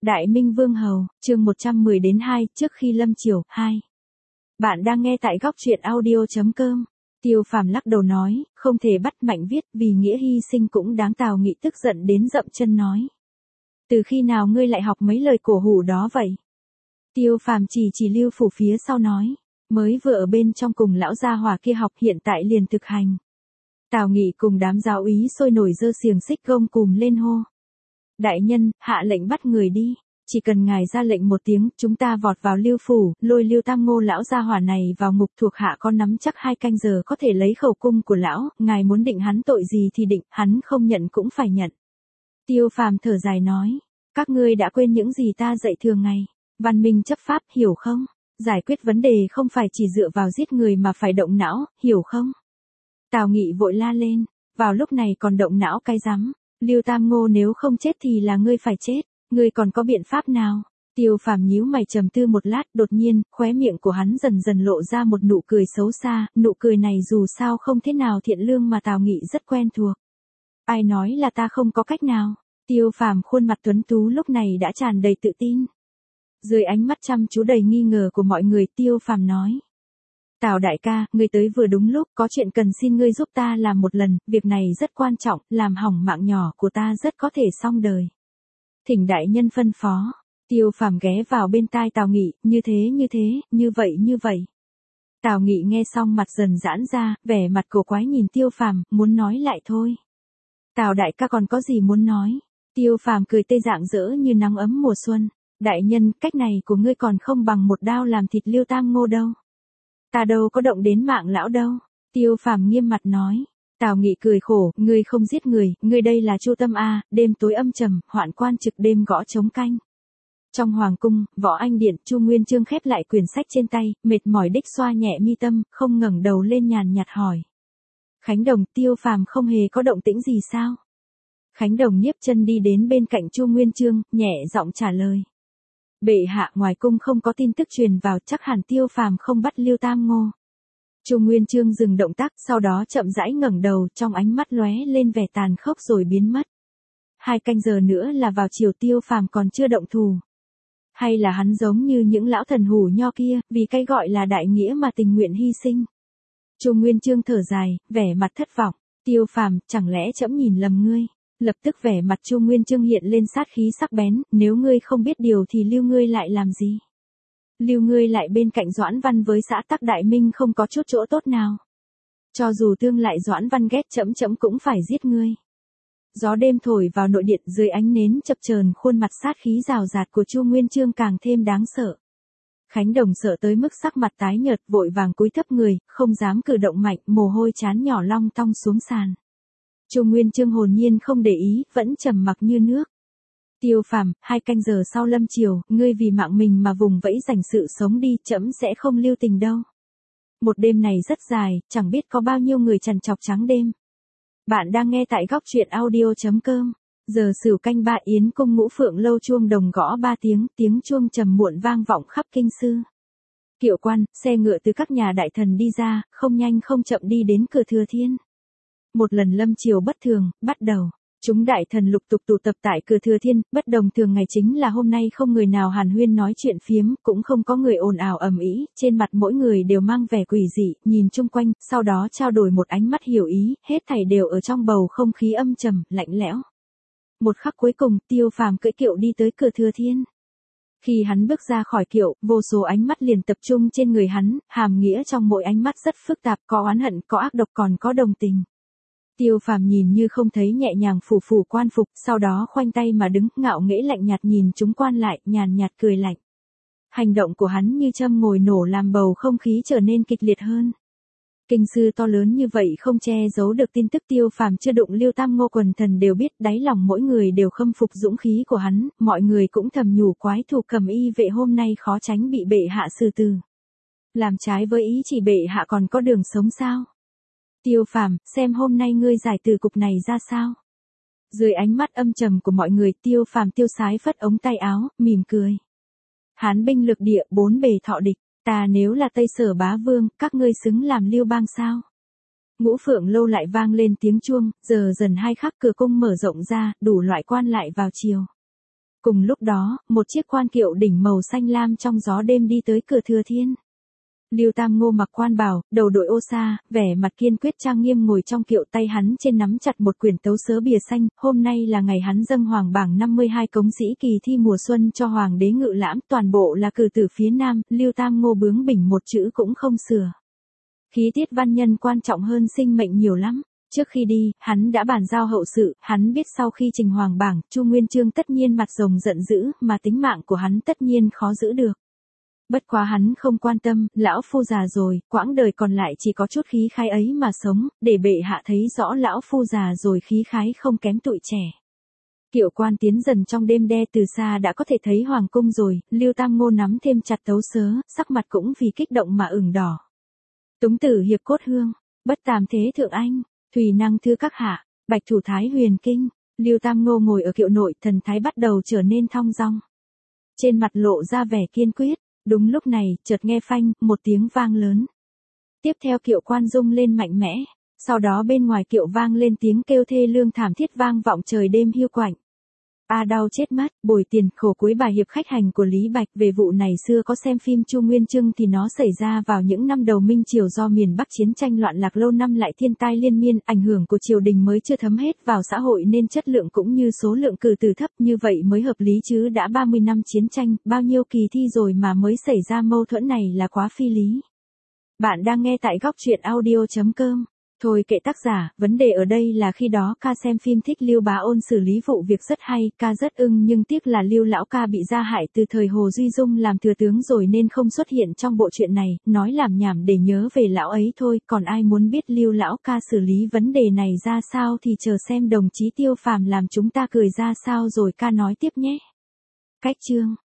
Đại Minh Vương Hầu, chương 110-2, trước khi lâm chiều, 2. Bạn đang nghe tại góc truyện audio.com. Tiêu Phàm lắc đầu nói, không thể bắt Mạnh viết, vì nghĩa hy sinh cũng đáng. Tào Nghị tức giận đến dậm chân nói. Từ khi nào ngươi lại học mấy lời cổ hủ đó vậy? Tiêu Phàm chỉ Lưu Phủ phía sau nói, mới vừa ở bên trong cùng lão gia hỏa kia học, hiện tại liền thực hành. Tào Nghị cùng đám giáo úy sôi nổi giơ xiềng xích gông cùm lên hô. Đại nhân, hạ lệnh bắt người đi. Chỉ cần ngài ra lệnh một tiếng, chúng ta vọt vào Lưu Phủ, lôi Lưu Tam Ngô lão gia hỏa này vào ngục. Thuộc hạ có nắm chắc 2 canh giờ có thể lấy khẩu cung của lão, ngài muốn định hắn tội gì thì định, hắn không nhận cũng phải nhận. Tiêu Phàm thở dài nói, các ngươi đã quên những gì ta dạy thường ngày. Văn minh chấp pháp, hiểu không? Giải quyết vấn đề không phải chỉ dựa vào giết người mà phải động não, hiểu không? Tào Nghị vội la lên, vào lúc này còn động não cái rắm. Lưu Tam Ngô nếu không chết thì là ngươi phải chết, ngươi còn có biện pháp nào? Tiêu Phàm nhíu mày trầm tư một lát, đột nhiên, khóe miệng của hắn dần dần lộ ra một nụ cười xấu xa, nụ cười này dù sao không thế nào thiện lương mà Tào Nghị rất quen thuộc. Ai nói là ta không có cách nào? Tiêu Phàm khuôn mặt tuấn tú lúc này đã tràn đầy tự tin. Dưới ánh mắt chăm chú đầy nghi ngờ của mọi người, Tiêu Phàm nói. Tào đại ca, ngươi tới vừa đúng lúc, có chuyện cần xin ngươi giúp ta làm một lần, việc này rất quan trọng, làm hỏng mạng nhỏ của ta rất có thể xong đời. Thỉnh đại nhân phân phó. Tiêu Phàm ghé vào bên tai Tào Nghị, như vậy. Tào Nghị nghe xong mặt dần giãn ra, vẻ mặt cổ quái nhìn Tiêu Phàm, muốn nói lại thôi. Tào đại ca còn có gì muốn nói? Tiêu Phàm cười tươi rạng rỡ như nắng ấm mùa xuân. Đại nhân, cách này của ngươi còn không bằng một đao làm thịt Lưu Tam Ngô đâu. Ta đâu có động đến mạng lão đâu. Tiêu Phàm nghiêm mặt nói. Tào Nghị cười khổ, ngươi không giết người, ngươi đây là Chu Tâm a. Đêm tối âm trầm, hoạn quan trực đêm gõ trống canh. Trong hoàng cung, Võ Anh điện, Chu Nguyên Chương khép lại quyển sách trên tay, mệt mỏi đích xoa nhẹ mi tâm, không ngẩng đầu lên nhàn nhạt hỏi. Khánh Đồng, Tiêu Phàm không hề có động tĩnh gì sao? Khánh Đồng nhiếp chân đi đến bên cạnh Chu Nguyên Chương, nhẹ giọng trả lời. Bệ hạ, ngoài cung không có tin tức truyền vào, chắc hẳn Tiêu Phàm không bắt Lưu Tam Ngô. Chu Nguyên Chương dừng động tác, sau đó chậm rãi ngẩng đầu, trong ánh mắt lóe lên vẻ tàn khốc rồi biến mất. 2 canh giờ nữa là vào chiều, Tiêu Phàm còn chưa động thủ. Hay là hắn giống như những lão thần hủ nho kia, vì cái gọi là đại nghĩa mà tình nguyện hy sinh. Chu Nguyên Chương thở dài, vẻ mặt thất vọng. Tiêu Phàm, chẳng lẽ trẫm nhìn lầm ngươi? Lập tức vẻ mặt Chu Nguyên Chương hiện lên sát khí sắc bén, nếu ngươi không biết điều thì lưu ngươi lại làm gì? Lưu ngươi lại bên cạnh Doãn Văn với xã tắc Đại Minh không có chút chỗ tốt nào. Cho dù tương lại Doãn Văn ghét trẫm cũng phải giết ngươi. Gió đêm thổi vào nội điện, dưới ánh nến chập chờn, khuôn mặt sát khí rào rạt của Chu Nguyên Chương càng thêm đáng sợ. Khánh Đồng sợ tới mức sắc mặt tái nhợt, vội vàng cúi thấp người, không dám cử động mạnh, mồ hôi trán nhỏ long tong xuống sàn. Chu Nguyên Chương hồn nhiên không để ý, vẫn trầm mặc như nước. Tiêu Phàm, 2 canh giờ sau lâm chiều, ngươi vì mạng mình mà vùng vẫy giành sự sống đi, trẫm sẽ không lưu tình đâu. Một đêm này rất dài, chẳng biết có bao nhiêu người trằn trọc trắng đêm. Bạn đang nghe tại góc truyện audio.com. Giờ Sửu canh 3, Yến cung Ngũ Phượng lâu, chuông đồng gõ 3 tiếng, tiếng chuông trầm muộn vang vọng khắp kinh sư. Kiệu quan, xe ngựa từ các nhà đại thần đi ra, không nhanh không chậm đi đến cửa Thừa Thiên. Một lần lâm chiều bất thường, bắt đầu. Chúng đại thần lục tục tụ tập tại cửa Thừa Thiên, bất đồng thường ngày chính là hôm nay không người nào hàn huyên nói chuyện phiếm, cũng không có người ồn ào ầm ĩ, trên mặt mỗi người đều mang vẻ quỷ dị, nhìn chung quanh, sau đó trao đổi một ánh mắt hiểu ý, hết thảy đều ở trong bầu không khí âm trầm, lạnh lẽo. Một khắc cuối cùng, Tiêu Phàm cưỡi kiệu đi tới cửa Thừa Thiên. Khi hắn bước ra khỏi kiệu, vô số ánh mắt liền tập trung trên người hắn, hàm nghĩa trong mỗi ánh mắt rất phức tạp, có oán hận, có ác độc, còn có đồng tình. Tiêu Phàm nhìn như không thấy, nhẹ nhàng phủ quan phục, sau đó khoanh tay mà đứng, ngạo nghễ lạnh nhạt nhìn chúng quan lại, nhàn nhạt cười lạnh. Hành động của hắn như châm ngòi nổ làm bầu không khí trở nên kịch liệt hơn. Kinh sư to lớn như vậy không che giấu được tin tức Tiêu Phàm chưa đụng Lưu Tam Ngô, quần thần đều biết, đáy lòng mỗi người đều khâm phục dũng khí của hắn, mọi người cũng thầm nhủ quái thù Cầm Y vệ hôm nay khó tránh bị bệ hạ xử tử. Làm trái với ý chỉ bệ hạ còn có đường sống sao? Tiêu Phàm, xem hôm nay ngươi giải từ cục này ra sao? Dưới ánh mắt âm trầm của mọi người, Tiêu Phàm tiêu sái phất ống tay áo, mỉm cười. Hán binh lực địa, 4 bề thọ địch, ta nếu là Tây Sở bá vương, các ngươi xứng làm Lưu bang sao? Ngũ Phượng lâu lại vang lên tiếng chuông, giờ dần 2 khắc cửa cung mở rộng ra, đủ loại quan lại vào chiều. Cùng lúc đó, một chiếc quan kiệu đỉnh màu xanh lam trong gió đêm đi tới cửa Thừa Thiên. Lưu Tam Ngô mặc quan bào, đầu đội ô sa, vẻ mặt kiên quyết trang nghiêm ngồi trong kiệu, tay hắn trên nắm chặt một quyển tấu sớ bìa xanh. Hôm nay là ngày hắn dâng hoàng bảng 52 cống sĩ kỳ thi mùa xuân cho hoàng đế Ngự Lãm, toàn bộ là cử tử phía Nam. Lưu Tam Ngô bướng bỉnh một chữ cũng không sửa. Khí tiết văn nhân quan trọng hơn sinh mệnh nhiều lắm. Trước khi đi, hắn đã bàn giao hậu sự, hắn biết sau khi trình hoàng bảng, Chu Nguyên Chương tất nhiên mặt rồng giận dữ, mà tính mạng của hắn tất nhiên khó giữ được. Bất quá hắn không quan tâm, lão phu già rồi, quãng đời còn lại chỉ có chút khí khái ấy mà sống, để bệ hạ thấy rõ lão phu già rồi khí khái không kém tụi trẻ. Kiệu quan tiến dần trong đêm đe, từ xa đã có thể thấy hoàng cung rồi. Lưu Tam Ngô nắm thêm chặt tấu sớ, sắc mặt cũng vì kích động mà ửng đỏ. Túng tử hiệp cốt hương, bất tàm thế thượng anh, thùy năng thư các hạ, bạch thủ thái huyền kinh. Lưu Tam Ngô ngồi ở kiệu nội, thần thái bắt đầu trở nên thong dong. Trên mặt lộ ra vẻ kiên quyết. Đúng lúc này, chợt nghe phanh, một tiếng vang lớn. Tiếp theo kiệu quan rung lên mạnh mẽ, sau đó bên ngoài kiệu vang lên tiếng kêu thê lương thảm thiết vang vọng trời đêm hiu quạnh. A đau chết mất, bồi tiền khổ cuối bài hiệp khách hành của Lý Bạch. Về vụ này xưa có xem phim Chu Nguyên Chương thì nó xảy ra vào những năm đầu Minh Triều, do miền Bắc chiến tranh loạn lạc lâu năm lại thiên tai liên miên, ảnh hưởng của triều đình mới chưa thấm hết vào xã hội nên chất lượng cũng như số lượng cử tử thấp, như vậy mới hợp lý chứ đã 30 năm chiến tranh, bao nhiêu kỳ thi rồi mà mới xảy ra mâu thuẫn này là quá phi lý. Bạn đang nghe tại góc truyện audio.com. Thôi kệ tác giả, vấn đề ở đây là khi đó ca xem phim thích Lưu Bá Ôn xử lý vụ việc rất hay, ca rất ưng, nhưng tiếc là Lưu lão ca bị gia hại từ thời Hồ Duy Dung làm thừa tướng rồi nên không xuất hiện trong bộ truyện này, nói làm nhảm để nhớ về lão ấy thôi, còn ai muốn biết Lưu lão ca xử lý vấn đề này ra sao thì chờ xem đồng chí Tiêu Phàm làm chúng ta cười ra sao rồi ca nói tiếp nhé. Cách chương